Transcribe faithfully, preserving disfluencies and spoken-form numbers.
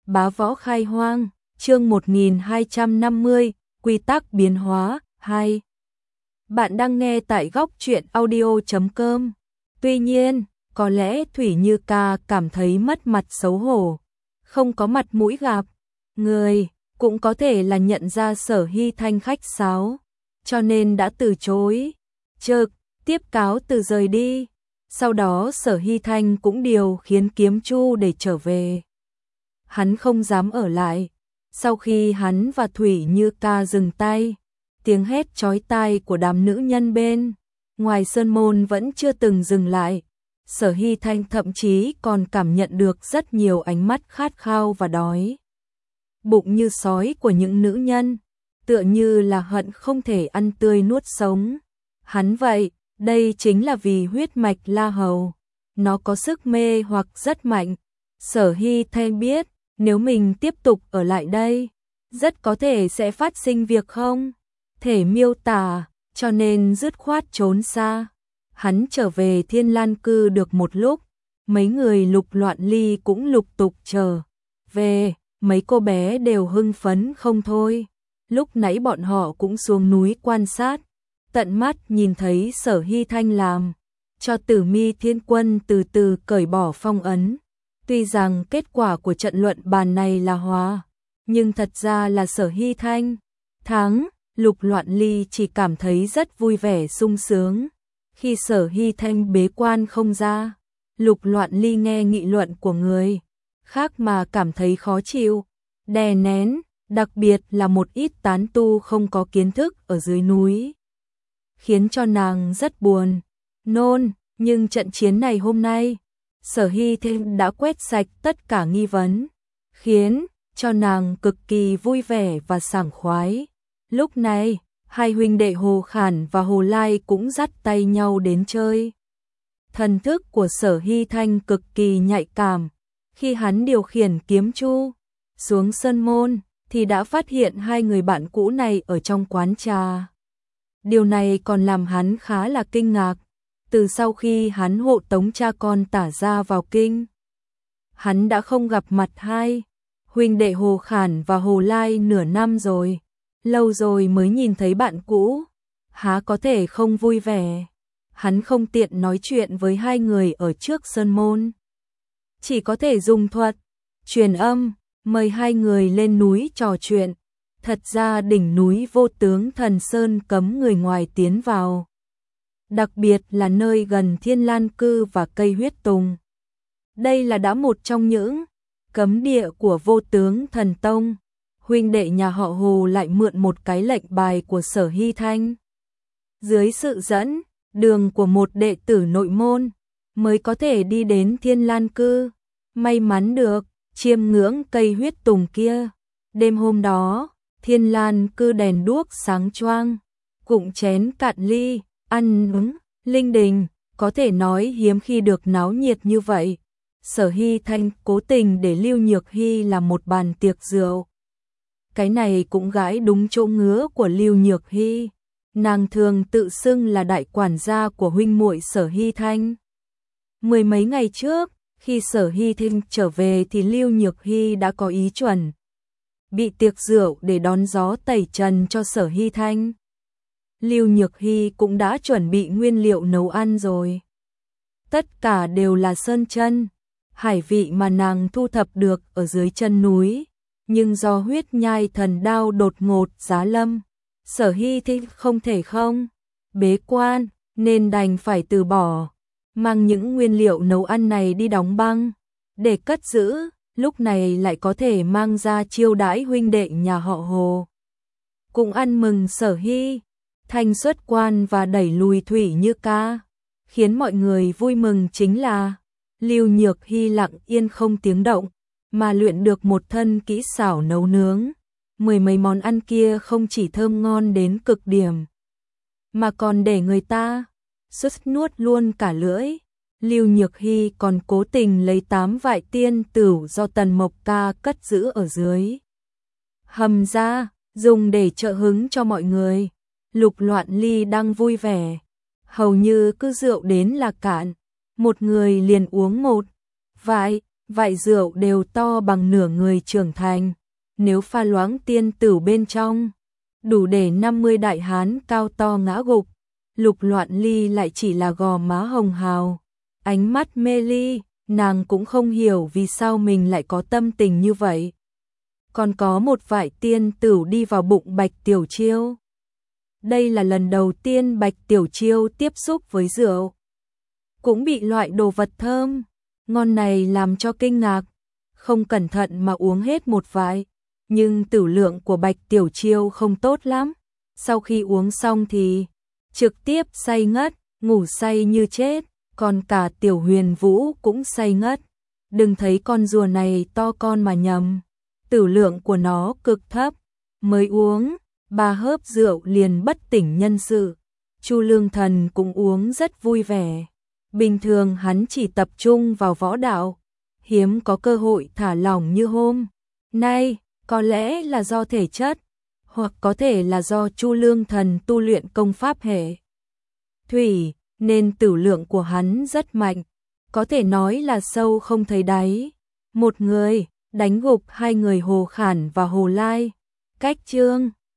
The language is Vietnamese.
Bá võ khai hoang, chương một nghìn hai trăm năm mươi, quy tắc biến hóa, hai. Bạn đang nghe tại góc truyện audio chấm com. Tuy nhiên, có lẽ Thủy Như Ca cảm thấy mất mặt xấu hổ, không có mặt mũi gặp người, cũng có thể là nhận ra Sở Hy Thanh khách sáo, cho nên đã từ chối, trực tiếp cáo từ rời đi. Sau đó Sở Hy Thanh cũng điều khiến Kiếm Chu để trở về. Hắn không dám ở lại. Sau khi hắn và Thủy Như Ca dừng tay, tiếng hét chói tai của đám nữ nhân bên ngoài sơn môn vẫn chưa từng dừng lại. Sở Hy Thanh thậm chí còn cảm nhận được rất nhiều ánh mắt khát khao và đói bụng như sói của những nữ nhân, tựa như là hận không thể ăn tươi nuốt sống hắn vậy. Đây chính là vì huyết mạch La Hầu, nó có sức mê hoặc rất mạnh. Sở Hy Thanh biết, nếu mình tiếp tục ở lại đây, rất có thể sẽ phát sinh việc không thể miêu tả, cho nên dứt khoát trốn xa. Hắn trở về Thiên Lan Cư được một lúc, mấy người Lục Loạn Ly cũng lục tục trở về, mấy cô bé đều hưng phấn không thôi. Lúc nãy bọn họ cũng xuống núi quan sát, tận mắt nhìn thấy Sở Hy Thanh làm cho Tử Mi Thiên Quân từ từ cởi bỏ phong ấn. Tuy rằng kết quả của trận luận bàn này là hòa, nhưng thật ra là Sở Hy Thanh thắng. Lục Loạn Ly chỉ cảm thấy rất vui vẻ sung sướng. Khi Sở Hy Thanh bế quan không ra, Lục Loạn Ly nghe nghị luận của người khác mà cảm thấy khó chịu, đè nén, đặc biệt là một ít tán tu không có kiến thức ở dưới núi, khiến cho nàng rất buồn, nôn. Nhưng trận chiến này hôm nay, Sở Hy Thanh đã quét sạch tất cả nghi vấn, khiến cho nàng cực kỳ vui vẻ và sảng khoái. Lúc này, hai huynh đệ Hồ Khản và Hồ Lai cũng dắt tay nhau đến chơi. Thần thức của Sở Hy Thanh cực kỳ nhạy cảm. Khi hắn điều khiển Kiếm Chu xuống sơn môn, thì đã phát hiện hai người bạn cũ này ở trong quán trà. Điều này còn làm hắn khá là kinh ngạc. Từ sau khi hắn hộ tống cha con Tả Gia vào kinh, hắn đã không gặp mặt hai huynh đệ Hồ Khản và Hồ Lai nửa năm rồi. Lâu rồi mới nhìn thấy bạn cũ, há có thể không vui vẻ. Hắn không tiện nói chuyện với hai người ở trước sơn môn, chỉ có thể dùng thuật truyền âm mời hai người lên núi trò chuyện. Thật ra đỉnh núi Vô Tướng Thần Sơn cấm người ngoài tiến vào, đặc biệt là nơi gần Thiên Lan Cư và cây huyết tùng. Đây là đã một trong những cấm địa của Vô Tướng Thần Tông. Huynh đệ nhà họ Hồ lại mượn một cái lệnh bài của Sở Hy Thanh, dưới sự dẫn đường của một đệ tử nội môn, mới có thể đi đến Thiên Lan Cư. May mắn được chiêm ngưỡng cây huyết tùng kia. Đêm hôm đó, Thiên Lan Cư đèn đuốc sáng choang, cụng chén cạn ly, ăn uống linh đình, có thể nói hiếm khi được náo nhiệt như vậy. Sở Hy Thanh cố tình để Lưu Nhược Hy làm một bàn tiệc rượu. Cái này cũng gãi đúng chỗ ngứa của Lưu Nhược Hy. Nàng thường tự xưng là đại quản gia của huynh muội Sở Hy Thanh. Mười mấy ngày trước, khi Sở Hy Thanh trở về thì Lưu Nhược Hy đã có ý chuẩn bị tiệc rượu để đón gió tẩy trần cho Sở Hy Thanh. Lưu Nhược Hy cũng đã chuẩn bị nguyên liệu nấu ăn rồi. Tất cả đều là sơn chân, hải vị mà nàng thu thập được ở dưới chân núi. Nhưng do huyết nhai thần đao đột ngột giá lâm, Sở Hy Thanh không thể không bế quan, nên đành phải từ bỏ, mang những nguyên liệu nấu ăn này đi đóng băng để cất giữ. Lúc này lại có thể mang ra chiêu đãi huynh đệ nhà họ Hồ, cùng ăn mừng Sở Hy Thanh xuất quan và đẩy lùi Thủy Như Ca. Khiến mọi người vui mừng chính là Lưu Nhược Hy lặng yên không tiếng động, mà luyện được một thân kỹ xảo nấu nướng. Mười mấy món ăn kia không chỉ thơm ngon đến cực điểm, mà còn để người ta suýt nuốt luôn cả lưỡi. Lưu Nhược Hy còn cố tình lấy tám vại tiên tửu do Tần Mộc Ca cất giữ ở dưới hầm ra, dùng để trợ hứng cho mọi người. Lục Loạn Ly đang vui vẻ, hầu như cứ rượu đến là cạn, một người liền uống một vại. vại rượu đều to bằng nửa người trưởng thành, nếu pha loãng tiên tử bên trong, đủ để năm mươi đại hán cao to ngã gục. Lục Loạn Ly lại chỉ là gò má hồng hào, ánh mắt mê ly, nàng cũng không hiểu vì sao mình lại có tâm tình như vậy. Còn có một vại tiên tử đi vào bụng Bạch Tiểu Chiêu. Đây là lần đầu tiên Bạch Tiểu Chiêu tiếp xúc với rượu, cũng bị loại đồ vật thơm ngon này làm cho kinh ngạc, không cẩn thận mà uống hết một vại, nhưng tử lượng của Bạch Tiểu Chiêu không tốt lắm, sau khi uống xong thì trực tiếp say ngất, ngủ say như chết, còn cả Tiểu Huyền Vũ cũng say ngất. Đừng thấy con rùa này to con mà nhầm, tử lượng của nó cực thấp, mới uống ba hớp rượu liền bất tỉnh nhân sự. Chu Lương Thần cũng uống rất vui vẻ. Bình thường hắn chỉ tập trung vào võ đạo, hiếm có cơ hội thả lỏng như hôm nay, có lẽ là do thể chất, hoặc có thể là do Chu Lương Thần tu luyện công pháp hệ thủy, nên tử lượng của hắn rất mạnh, có thể nói là sâu không thấy đáy. Một người đánh gục hai người Hồ Khản và Hồ Lai. Cách chương